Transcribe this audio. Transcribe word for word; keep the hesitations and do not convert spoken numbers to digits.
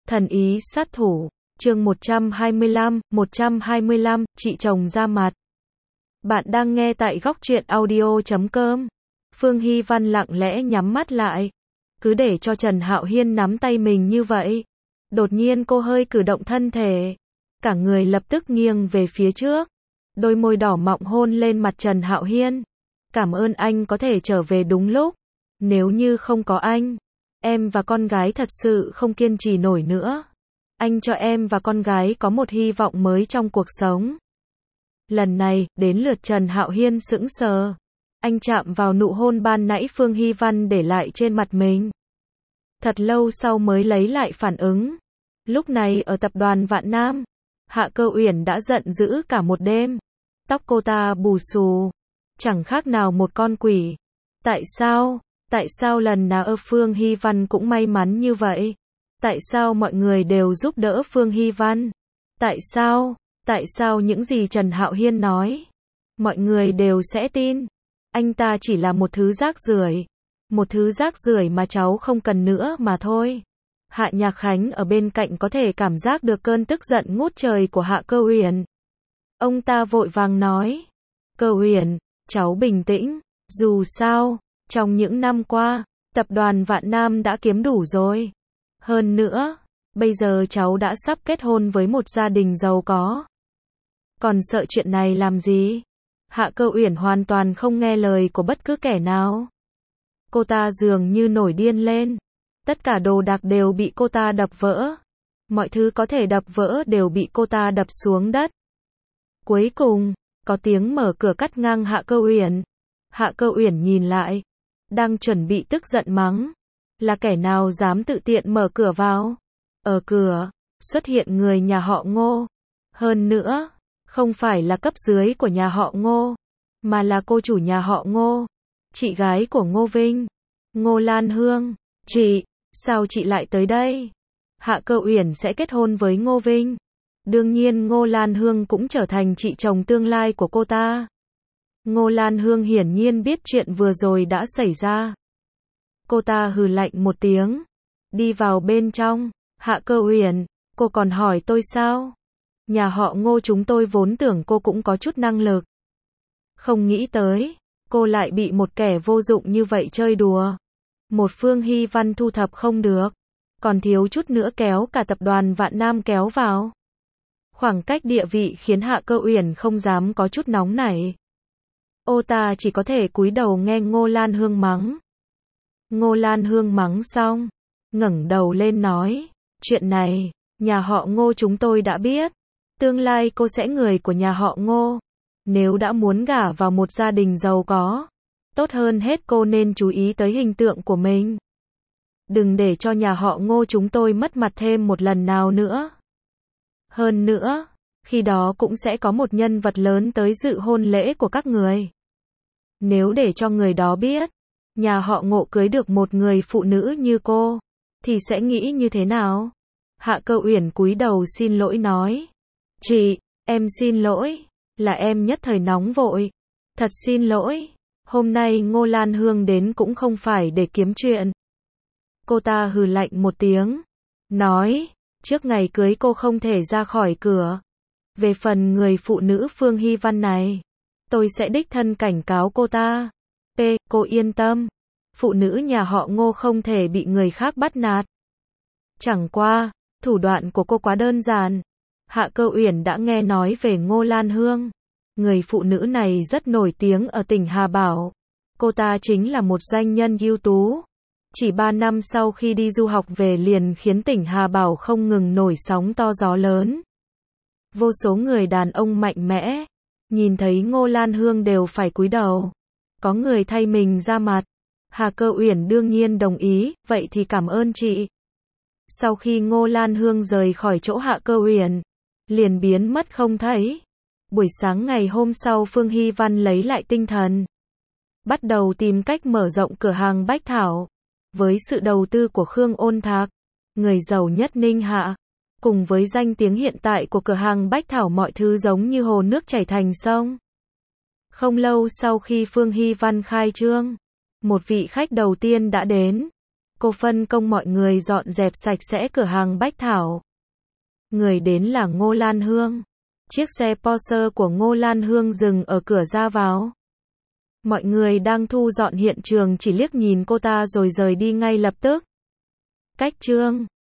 Thần ý sát thủ, chương một trăm hai mươi lăm, một trăm hai mươi lăm, chị chồng ra mặt. Bạn đang nghe tại góc truyện audio chấm com. Phương Hy Văn lặng lẽ nhắm mắt lại. Cứ để cho Trần Hạo Hiên nắm tay mình như vậy. Đột nhiên cô hơi cử động thân thể. Cả người lập tức nghiêng về phía trước. Đôi môi đỏ mọng hôn lên mặt Trần Hạo Hiên. Cảm ơn anh có thể trở về đúng lúc. Nếu như không có anh, em và con gái thật sự không kiên trì nổi nữa. Anh cho em và con gái có một hy vọng mới trong cuộc sống. Lần này, đến lượt Trần Hạo Hiên sững sờ. Anh chạm vào nụ hôn ban nãy Phương Hy Văn để lại trên mặt mình. Thật lâu sau mới lấy lại phản ứng. Lúc này ở tập đoàn Vạn Nam, Hạ Cơ Uyển đã giận dữ cả một đêm. Tóc cô ta bù xù, chẳng khác nào một con quỷ. Tại sao? Tại sao lần nào ở Phương Hy Văn cũng may mắn như vậy? Tại sao mọi người đều giúp đỡ Phương Hy Văn? Tại sao? Tại sao những gì Trần Hạo Hiên nói, mọi người đều sẽ tin? Anh ta chỉ là một thứ rác rưởi. Một thứ rác rưởi mà cháu không cần nữa mà thôi. Hạ Nhạc Khánh ở bên cạnh có thể cảm giác được cơn tức giận ngút trời của Hạ Cơ Uyển. Ông ta vội vàng nói, Cơ Uyển, cháu bình tĩnh, dù sao, trong những năm qua, tập đoàn Vạn Nam đã kiếm đủ rồi. Hơn nữa, bây giờ cháu đã sắp kết hôn với một gia đình giàu có. Còn sợ chuyện này làm gì? Hạ Cơ Uyển hoàn toàn không nghe lời của bất cứ kẻ nào. Cô ta dường như nổi điên lên. Tất cả đồ đạc đều bị cô ta đập vỡ. Mọi thứ có thể đập vỡ đều bị cô ta đập xuống đất. Cuối cùng, có tiếng mở cửa cắt ngang Hạ Cơ Uyển. Hạ Cơ Uyển nhìn lại, đang chuẩn bị tức giận mắng. Là kẻ nào dám tự tiện mở cửa vào? Ở cửa, xuất hiện người nhà họ Ngô. Hơn nữa, không phải là cấp dưới của nhà họ Ngô, mà là cô chủ nhà họ Ngô, chị gái của Ngô Vinh, Ngô Lan Hương. Chị, sao chị lại tới đây? Hạ Cơ Uyển sẽ kết hôn với Ngô Vinh. Đương nhiên Ngô Lan Hương cũng trở thành chị chồng tương lai của cô ta. Ngô Lan Hương hiển nhiên biết chuyện vừa rồi đã xảy ra. Cô ta hừ lạnh một tiếng, đi vào bên trong. Hạ Cơ Uyển, cô còn hỏi tôi sao? Nhà họ Ngô chúng tôi vốn tưởng cô cũng có chút năng lực. Không nghĩ tới, cô lại bị một kẻ vô dụng như vậy chơi đùa. Một Phương Hy Văn thu thập không được, còn thiếu chút nữa kéo cả tập đoàn Vạn Nam kéo vào. Khoảng cách địa vị khiến Hạ Cơ Uyển không dám có chút nóng nảy. Ô ta chỉ có thể cúi đầu nghe Ngô Lan Hương mắng. Ngô Lan Hương mắng xong, ngẩng đầu lên nói, chuyện này, nhà họ Ngô chúng tôi đã biết. Tương lai cô sẽ người của nhà họ Ngô. Nếu đã muốn gả vào một gia đình giàu có, tốt hơn hết cô nên chú ý tới hình tượng của mình. Đừng để cho nhà họ Ngô chúng tôi mất mặt thêm một lần nào nữa. Hơn nữa, khi đó cũng sẽ có một nhân vật lớn tới dự hôn lễ của các người. Nếu để cho người đó biết, nhà họ Ngô cưới được một người phụ nữ như cô, thì sẽ nghĩ như thế nào? Hạ Cơ Uyển cúi đầu xin lỗi nói, chị, em xin lỗi, là em nhất thời nóng vội. Thật xin lỗi, hôm nay Ngô Lan Hương đến cũng không phải để kiếm chuyện. Cô ta hừ lạnh một tiếng, nói, trước ngày cưới cô không thể ra khỏi cửa. Về phần người phụ nữ Phương Hy Văn này, tôi sẽ đích thân cảnh cáo cô ta. P, cô yên tâm, phụ nữ nhà họ Ngô không thể bị người khác bắt nạt. Chẳng qua, thủ đoạn của cô quá đơn giản. Hạ Cơ Uyển đã nghe nói về Ngô Lan Hương. Người phụ nữ này rất nổi tiếng ở tỉnh Hà Bảo. Cô ta chính là một doanh nhân ưu tú. Chỉ ba năm sau khi đi du học về liền khiến tỉnh Hà Bảo không ngừng nổi sóng to gió lớn. Vô số người đàn ông mạnh mẽ, nhìn thấy Ngô Lan Hương đều phải cúi đầu. Có người thay mình ra mặt. Hạ Cơ Uyển đương nhiên đồng ý, vậy thì cảm ơn chị. Sau khi Ngô Lan Hương rời khỏi chỗ Hạ Cơ Uyển, liền biến mất không thấy. Buổi sáng ngày hôm sau Phương Hy Văn lấy lại tinh thần, bắt đầu tìm cách mở rộng cửa hàng Bách Thảo. Với sự đầu tư của Khương Ôn Thạc, người giàu nhất Ninh Hạ, cùng với danh tiếng hiện tại của cửa hàng Bách Thảo, mọi thứ giống như hồ nước chảy thành sông. Không lâu sau khi Phương Hy Văn khai trương, một vị khách đầu tiên đã đến. Cô phân công mọi người dọn dẹp sạch sẽ cửa hàng Bách Thảo. Người đến là Ngô Lan Hương. Chiếc xe Porsche của Ngô Lan Hương dừng ở cửa ra vào. Mọi người đang thu dọn hiện trường chỉ liếc nhìn cô ta rồi rời đi ngay lập tức. Cách chương